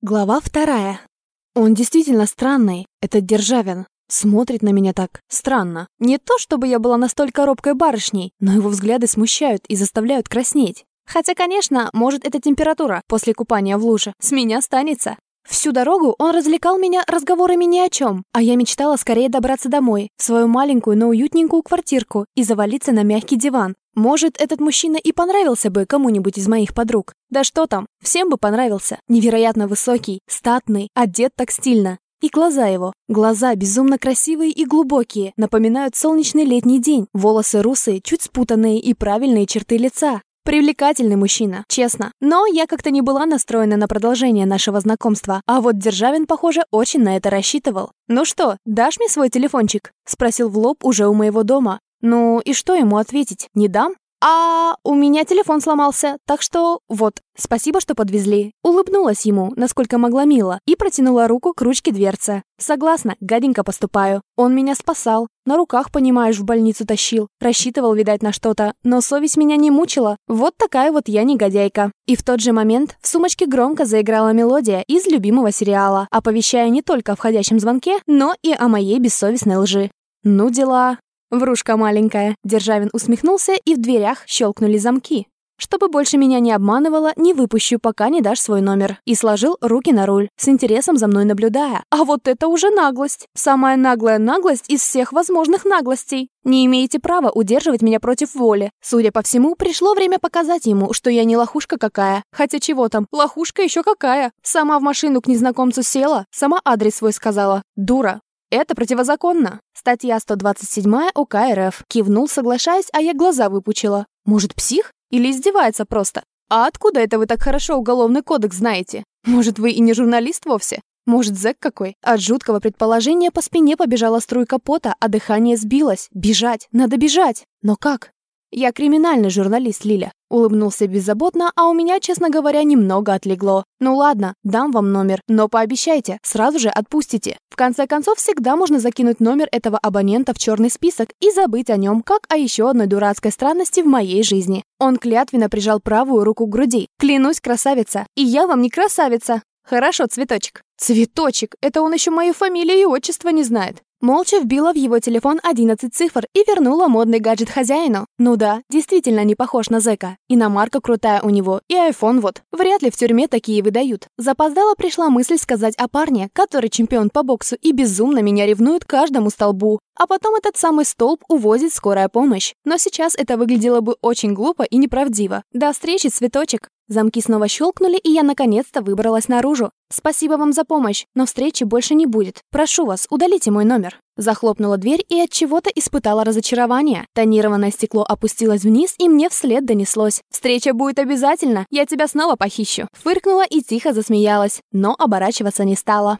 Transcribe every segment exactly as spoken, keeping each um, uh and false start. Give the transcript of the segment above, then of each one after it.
Глава вторая. Он действительно странный, этот Державин. Смотрит на меня так странно. Не то, чтобы я была настолько робкой барышней, но его взгляды смущают и заставляют краснеть. Хотя, конечно, может, это температура после купания в луже. С меня станется. Всю дорогу он развлекал меня разговорами ни о чем, а я мечтала скорее добраться домой, в свою маленькую, но уютненькую квартирку и завалиться на мягкий диван. Может, этот мужчина и понравился бы кому-нибудь из моих подруг. Да что там, всем бы понравился. Невероятно высокий, статный, одет так стильно. И глаза его. Глаза безумно красивые и глубокие, напоминают солнечный летний день. Волосы русые, чуть спутанные и правильные черты лица. Привлекательный мужчина, честно. Но я как-то не была настроена на продолжение нашего знакомства, а вот Державин, похоже, очень на это рассчитывал. «Ну что, дашь мне свой телефончик?» — спросил в лоб уже у моего дома. Ну и что ему ответить? Не дам? А у меня телефон сломался, так что вот, спасибо, что подвезли. Улыбнулась ему, насколько могла мило, и протянула руку к ручке дверцы. Согласна, гаденько поступаю. Он меня спасал, на руках, понимаешь, в больницу тащил. Рассчитывал, видать, на что-то, но совесть меня не мучила. Вот такая вот я негодяйка. И в тот же момент в сумочке громко заиграла мелодия из любимого сериала, оповещая не только о входящем звонке, но и о моей бессовестной лжи. Ну дела. Врушка маленькая. Державин усмехнулся, и в дверях щелкнули замки. Чтобы больше меня не обманывала, не выпущу, пока не дашь свой номер. И сложил руки на руль, с интересом за мной наблюдая. А вот это уже наглость. Самая наглая наглость из всех возможных наглостей. Не имеете права удерживать меня против воли. Судя по всему, пришло время показать ему, что я не лохушка какая. Хотя чего там, лохушка еще какая. Сама в машину к незнакомцу села, сама адрес свой сказала. Дура. Это противозаконно. Статья сто двадцать семь УК РФ. Кивнул, соглашаясь, а я глаза выпучила. Может, псих? Или издевается просто? А откуда это вы так хорошо уголовный кодекс знаете? Может, вы и не журналист вовсе? Может, зэк какой? От жуткого предположения по спине побежала струйка пота, а дыхание сбилось. Бежать, надо бежать. Но как? Я криминальный журналист, Лиля. Улыбнулся беззаботно, а у меня, честно говоря, немного отлегло. Ну ладно, дам вам номер, но пообещайте, сразу же отпустите. В конце концов, всегда можно закинуть номер этого абонента в черный список и забыть о нем, как о еще одной дурацкой странности в моей жизни. Он клятвенно прижал правую руку к груди. Клянусь, красавица. И я вам не красавица. Хорошо, цветочек. Цветочек, это он еще мою фамилию и отчество не знает. Молча вбила в его телефон одиннадцать цифр и вернула модный гаджет хозяину. Ну да, действительно не похож на зэка. Иномарка крутая у него, и айфон вот. Вряд ли в тюрьме такие выдают. Запоздала пришла мысль сказать о парне, который чемпион по боксу и безумно меня ревнует к каждому столбу. А потом этот самый столб увозит скорая помощь. Но сейчас это выглядело бы очень глупо и неправдиво. До встречи, цветочек. Замки снова щелкнули, и я наконец-то выбралась наружу. Спасибо вам за помощь, но встречи больше не будет. Прошу вас, удалите мой номер. Захлопнула дверь и от чего-то испытала разочарование. Тонированное стекло опустилось вниз, и мне вслед донеслось: встреча будет обязательно, я тебя снова похищу. Фыркнула и тихо засмеялась, но оборачиваться не стала.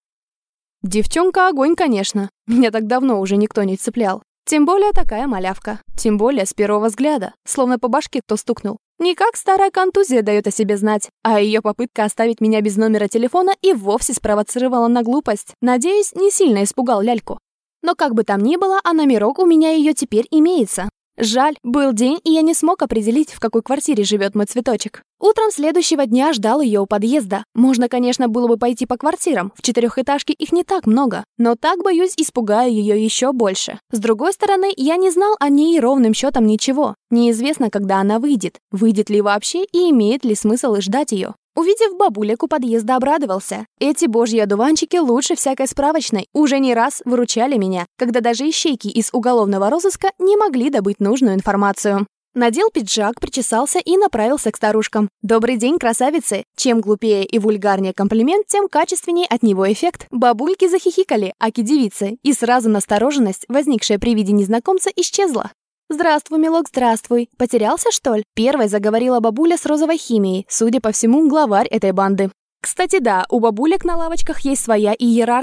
Девчонка огонь, конечно. Меня так давно уже никто не цеплял. Тем более такая малявка. Тем более с первого взгляда. Словно по башке кто стукнул. Никак старая контузия дает о себе знать, а ее попытка оставить меня без номера телефона и вовсе спровоцировала на глупость. Надеюсь, не сильно испугал ляльку. Но как бы там ни было, а номерок у меня ее теперь имеется. Жаль, был день, и я не смог определить, в какой квартире живет мой цветочек. Утром следующего дня ждал ее у подъезда. Можно, конечно, было бы пойти по квартирам. В четырехэтажке их не так много. Но так, боюсь, испугаю ее еще больше. С другой стороны, я не знал о ней ровным счетом ничего. Неизвестно, когда она выйдет. Выйдет ли вообще и имеет ли смысл ждать ее. Увидев бабулек у подъезда, обрадовался. Эти божьи одуванчики лучше всякой справочной. Уже не раз выручали меня, когда даже ищейки из уголовного розыска не могли добыть нужную информацию. Надел пиджак, причесался и направился к старушкам. «Добрый день, красавицы!» Чем глупее и вульгарнее комплимент, тем качественнее от него эффект. Бабульки захихикали, аки-девицы, и сразу настороженность, возникшая при виде незнакомца, исчезла. «Здравствуй, милок, здравствуй. Потерялся, что ли?» Первой заговорила бабуля с розовой химией, судя по всему, главарь этой банды. Кстати, да, у бабулек на лавочках есть своя иерархия.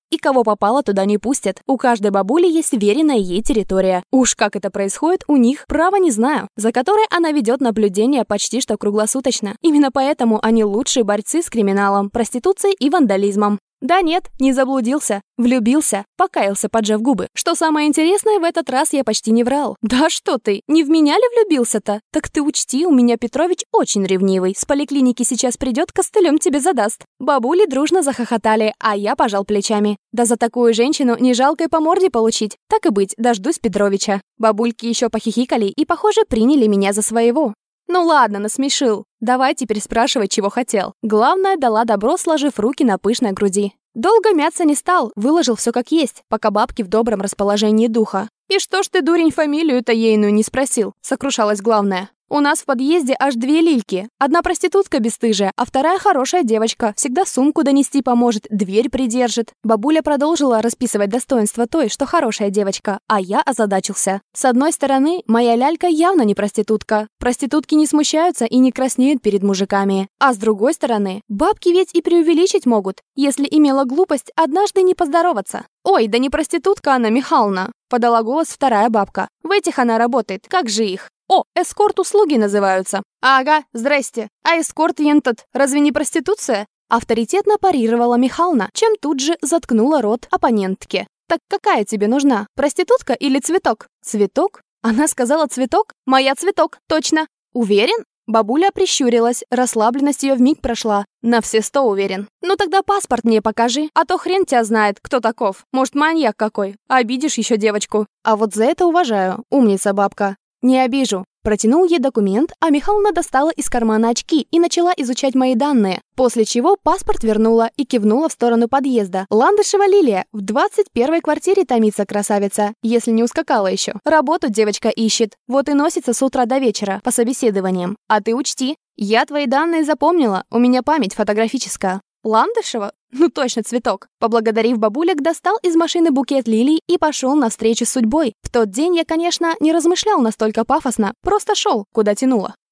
И кого попало, туда не пустят. У каждой бабули есть веренная ей территория. Уж как это происходит у них, право не знаю, за которой она ведет наблюдение почти что круглосуточно. Именно поэтому они лучшие борцы с криминалом, проституцией и вандализмом. Да нет, не заблудился. Влюбился, покаялся, поджав губы. Что самое интересное, в этот раз я почти не врал. Да что ты, не в меня ли влюбился-то? Так ты учти, у меня Петрович очень ревнивый. С поликлиники сейчас придет, костылем тебе задаст. Бабули дружно захохотали, а я пожал плечами. Да за такую женщину не жалко и по морде получить. Так и быть, дождусь Петровича. Бабульки еще похихикали и, похоже, приняли меня за своего. Ну ладно, насмешил. Давай теперь спрашивай, чего хотел. Главное, дала добро, сложив руки на пышной груди. Долго мяться не стал, выложил все как есть, пока бабки в добром расположении духа. «И что ж ты, дурень, фамилию-то ейную не спросил?» — сокрушалась главная. «У нас в подъезде аж две лильки. Одна проститутка бесстыжая, а вторая хорошая девочка. Всегда сумку донести поможет, дверь придержит». Бабуля продолжила расписывать достоинства той, что хорошая девочка, а я озадачился. С одной стороны, моя лялька явно не проститутка. Проститутки не смущаются и не краснеют перед мужиками. А с другой стороны, бабки ведь и преувеличить могут, если имела глупость однажды не поздороваться. «Ой, да не проститутка она, Михална!» — подала голос вторая бабка. «В этих она работает, как же их?» «О, эскорт-услуги называются». «Ага, здрасте. А эскорт ентот разве не проституция?» Авторитетно парировала Михална, чем тут же заткнула рот оппонентке. «Так какая тебе нужна, проститутка или цветок?» «Цветок?» Она сказала цветок? «Моя цветок, точно». «Уверен?» Бабуля прищурилась, расслабленность ее вмиг прошла. На все сто уверен. «Ну тогда паспорт мне покажи, а то хрен тебя знает, кто таков. Может, маньяк какой. Обидишь еще девочку». «А вот за это уважаю, умница бабка». «Не обижу». Протянул ей документ, а Михална достала из кармана очки и начала изучать мои данные, после чего паспорт вернула и кивнула в сторону подъезда. «Ландышева Лилия, в двадцать первой квартире томится красавица, если не ускакала еще. Работу девочка ищет, вот и носится с утра до вечера по собеседованиям. А ты учти, я твои данные запомнила, у меня память фотографическая». «Ландышева? Ну точно, цветок». Поблагодарив бабулек, достал из машины букет лилий и пошел навстречу с судьбой. В тот день я, конечно, не размышлял настолько пафосно, просто шел, куда тянуло.